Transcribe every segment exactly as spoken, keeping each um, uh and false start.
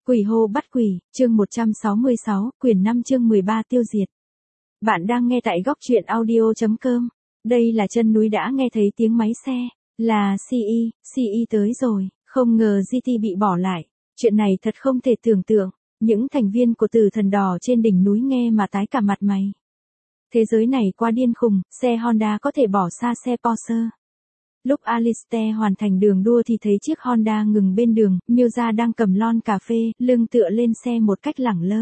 Quỷ hô bắt quỷ, chương một trăm sáu mươi sáu, quyển năm chương mười ba tiêu diệt. Bạn đang nghe tại góc truyện audio.com. Đây là chân núi đã nghe thấy tiếng máy xe. Là xê e, xê e tới rồi, không ngờ giê tê bị bỏ lại. Chuyện này thật không thể tưởng tượng. Những thành viên của Tử Thần Đỏ trên đỉnh núi nghe mà tái cả mặt mày. Thế giới này quá điên khùng, xe Honda có thể bỏ xa xe Porsche. Lúc Alistair hoàn thành đường đua thì thấy chiếc Honda ngừng bên đường, Miuza đang cầm lon cà phê, lưng tựa lên xe một cách lẳng lơ.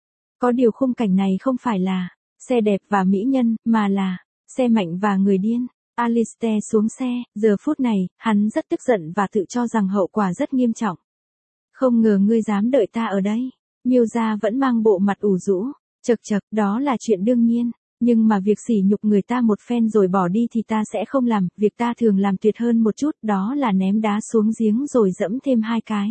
Có điều khung cảnh này không phải là xe đẹp và mỹ nhân, mà là xe mạnh và người điên. Alistair xuống xe, giờ phút này, hắn rất tức giận và tự cho rằng hậu quả rất nghiêm trọng. Không ngờ ngươi dám đợi ta ở đây. Miuza vẫn mang bộ mặt ủ rũ, chật chật, đó là chuyện đương nhiên. Nhưng mà việc sỉ nhục người ta một phen rồi bỏ đi thì ta sẽ không làm, việc ta thường làm tuyệt hơn một chút, đó là ném đá xuống giếng rồi dẫm thêm hai cái.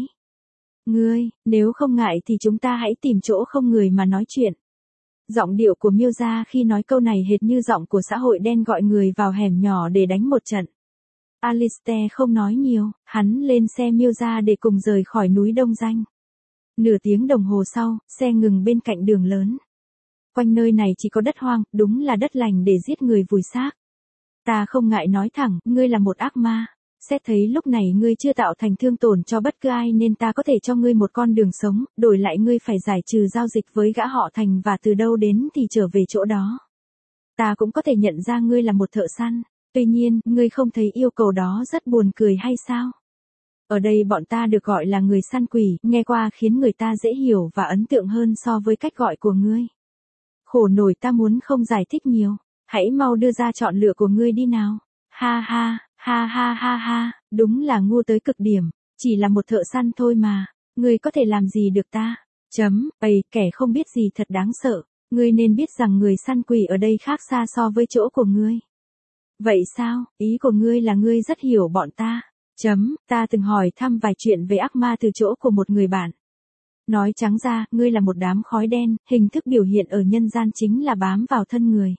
Ngươi, nếu không ngại thì chúng ta hãy tìm chỗ không người mà nói chuyện. Giọng điệu của Miuza khi nói câu này hệt như giọng của xã hội đen gọi người vào hẻm nhỏ để đánh một trận. Alistair không nói nhiều, hắn lên xe Miuza để cùng rời khỏi núi Đông Danh. Nửa tiếng đồng hồ sau, xe ngừng bên cạnh đường lớn. Quanh nơi này chỉ có đất hoang, đúng là đất lành để giết người vùi xác. Ta không ngại nói thẳng, ngươi là một ác ma. Xét thấy lúc này ngươi chưa tạo thành thương tổn cho bất cứ ai nên ta có thể cho ngươi một con đường sống, đổi lại ngươi phải giải trừ giao dịch với gã họ Thành và từ đâu đến thì trở về chỗ đó. Ta cũng có thể nhận ra ngươi là một thợ săn, tuy nhiên, ngươi không thấy yêu cầu đó rất buồn cười hay sao? Ở đây bọn ta được gọi là người săn quỷ, nghe qua khiến người ta dễ hiểu và ấn tượng hơn so với cách gọi của ngươi. Khổ nổi, ta muốn không giải thích nhiều, hãy mau đưa ra chọn lựa của ngươi đi nào. Ha ha, ha ha ha ha, đúng là ngu tới cực điểm, chỉ là một thợ săn thôi mà, ngươi có thể làm gì được ta? Chấm, bầy, kẻ không biết gì thật đáng sợ, ngươi nên biết rằng người săn quỷ ở đây khác xa so với chỗ của ngươi. Vậy sao, ý của ngươi là ngươi rất hiểu bọn ta? Chấm, ta từng hỏi thăm vài chuyện về ác ma từ chỗ của một người bạn. Nói trắng ra, ngươi là một đám khói đen, hình thức biểu hiện ở nhân gian chính là bám vào thân người.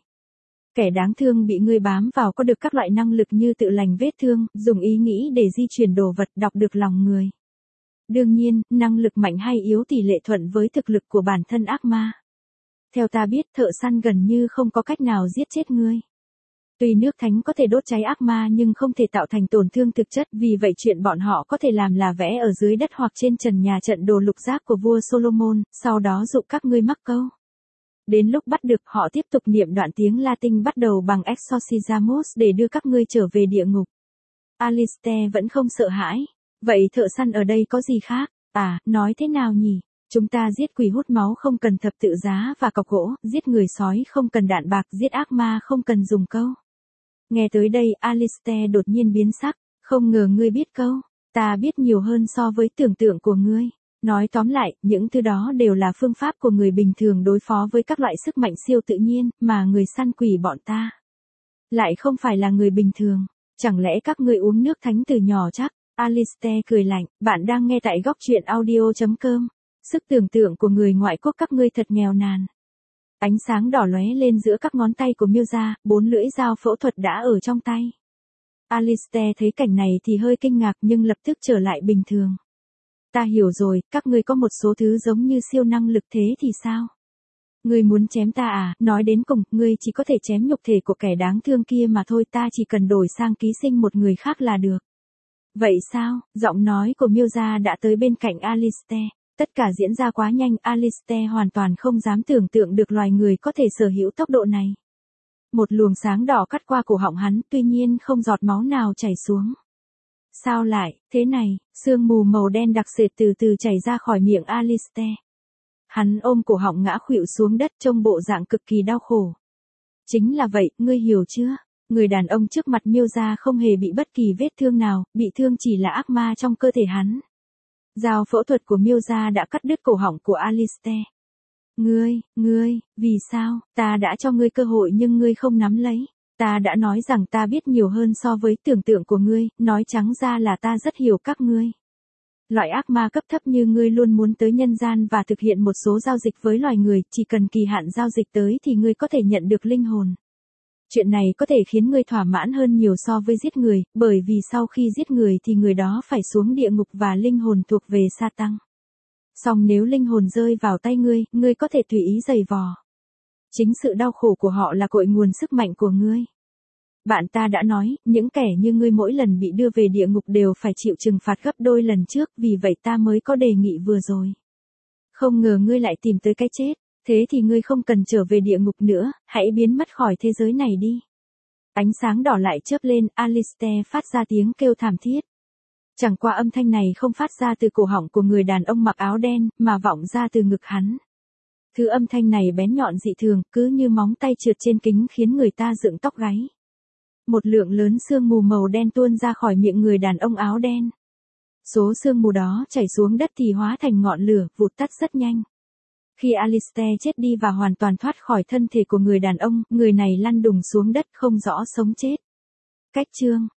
Kẻ đáng thương bị ngươi bám vào có được các loại năng lực như tự lành vết thương, dùng ý nghĩ để di chuyển đồ vật, đọc được lòng người. Đương nhiên, năng lực mạnh hay yếu tỷ lệ thuận với thực lực của bản thân ác ma. Theo ta biết, thợ săn gần như không có cách nào giết chết ngươi. Tuy nước thánh có thể đốt cháy ác ma nhưng không thể tạo thành tổn thương thực chất, vì vậy chuyện bọn họ có thể làm là vẽ ở dưới đất hoặc trên trần nhà trận đồ lục giác của vua Solomon, sau đó dụ các ngươi mắc câu. Đến lúc bắt được, họ tiếp tục niệm đoạn tiếng Latin bắt đầu bằng Exorcismus để đưa các ngươi trở về địa ngục. Alistair vẫn không sợ hãi. Vậy thợ săn ở đây có gì khác? À, nói thế nào nhỉ? Chúng ta giết quỷ hút máu không cần thập tự giá và cọc gỗ, giết người sói không cần đạn bạc, giết ác ma không cần dùng câu. Nghe tới đây, Alistair đột nhiên biến sắc, không ngờ ngươi biết câu. Ta biết nhiều hơn so với tưởng tượng của ngươi. Nói tóm lại, những thứ đó đều là phương pháp của người bình thường đối phó với các loại sức mạnh siêu tự nhiên, mà người săn quỷ bọn ta lại không phải là người bình thường. Chẳng lẽ các ngươi uống nước thánh từ nhỏ chắc? Alistair cười lạnh, bạn đang nghe tại góc truyện audio.com. Sức tưởng tượng của người ngoại quốc các ngươi thật nghèo nàn. Ánh sáng đỏ lóe lên giữa các ngón tay của Miuza, bốn lưỡi dao phẫu thuật đã ở trong tay. Alistair thấy cảnh này thì hơi kinh ngạc nhưng lập tức trở lại bình thường. Ta hiểu rồi, các ngươi có một số thứ giống như siêu năng lực, thế thì sao? Ngươi muốn chém ta à? Nói đến cùng, ngươi chỉ có thể chém nhục thể của kẻ đáng thương kia mà thôi, ta chỉ cần đổi sang ký sinh một người khác là được. Vậy sao? Giọng nói của Miuza đã tới bên cạnh Alistair. Tất cả diễn ra quá nhanh, Alistair hoàn toàn không dám tưởng tượng được loài người có thể sở hữu tốc độ này. Một luồng sáng đỏ cắt qua cổ họng hắn, tuy nhiên không giọt máu nào chảy xuống. Sao lại, thế này, sương mù màu đen đặc sệt từ từ chảy ra khỏi miệng Alistair. Hắn ôm cổ họng ngã khuỵu xuống đất trông bộ dạng cực kỳ đau khổ. Chính là vậy, ngươi hiểu chưa? Người đàn ông trước mặt Miuza không hề bị bất kỳ vết thương nào, bị thương chỉ là ác ma trong cơ thể hắn. Dao phẫu thuật của Miuza đã cắt đứt cổ họng của Alistair. Ngươi, ngươi, vì sao, ta đã cho ngươi cơ hội nhưng ngươi không nắm lấy. Ta đã nói rằng ta biết nhiều hơn so với tưởng tượng của ngươi, nói trắng ra là ta rất hiểu các ngươi. Loại ác ma cấp thấp như ngươi luôn muốn tới nhân gian và thực hiện một số giao dịch với loài người, chỉ cần kỳ hạn giao dịch tới thì ngươi có thể nhận được linh hồn. Chuyện này có thể khiến ngươi thỏa mãn hơn nhiều so với giết người, bởi vì sau khi giết người thì người đó phải xuống địa ngục và linh hồn thuộc về Sa Tăng. Song nếu linh hồn rơi vào tay ngươi, ngươi có thể tùy ý giày vò. Chính sự đau khổ của họ là cội nguồn sức mạnh của ngươi. Bạn ta đã nói, những kẻ như ngươi mỗi lần bị đưa về địa ngục đều phải chịu trừng phạt gấp đôi lần trước, vì vậy ta mới có đề nghị vừa rồi. Không ngờ ngươi lại tìm tới cái chết, thế thì ngươi không cần trở về địa ngục nữa, hãy biến mất khỏi thế giới này đi. Ánh sáng đỏ lại chớp lên, Alistair phát ra tiếng kêu thảm thiết. Chẳng qua âm thanh này không phát ra từ cổ họng của người đàn ông mặc áo đen, mà vọng ra từ ngực hắn. Thứ âm thanh này bén nhọn dị thường, cứ như móng tay trượt trên kính khiến người ta dựng tóc gáy. Một lượng lớn sương mù màu đen tuôn ra khỏi miệng người đàn ông áo đen. Số sương mù đó chảy xuống đất thì hóa thành ngọn lửa, vụt tắt rất nhanh. Khi Alistair chết đi và hoàn toàn thoát khỏi thân thể của người đàn ông, người này lăn đùng xuống đất không rõ sống chết. Cách chương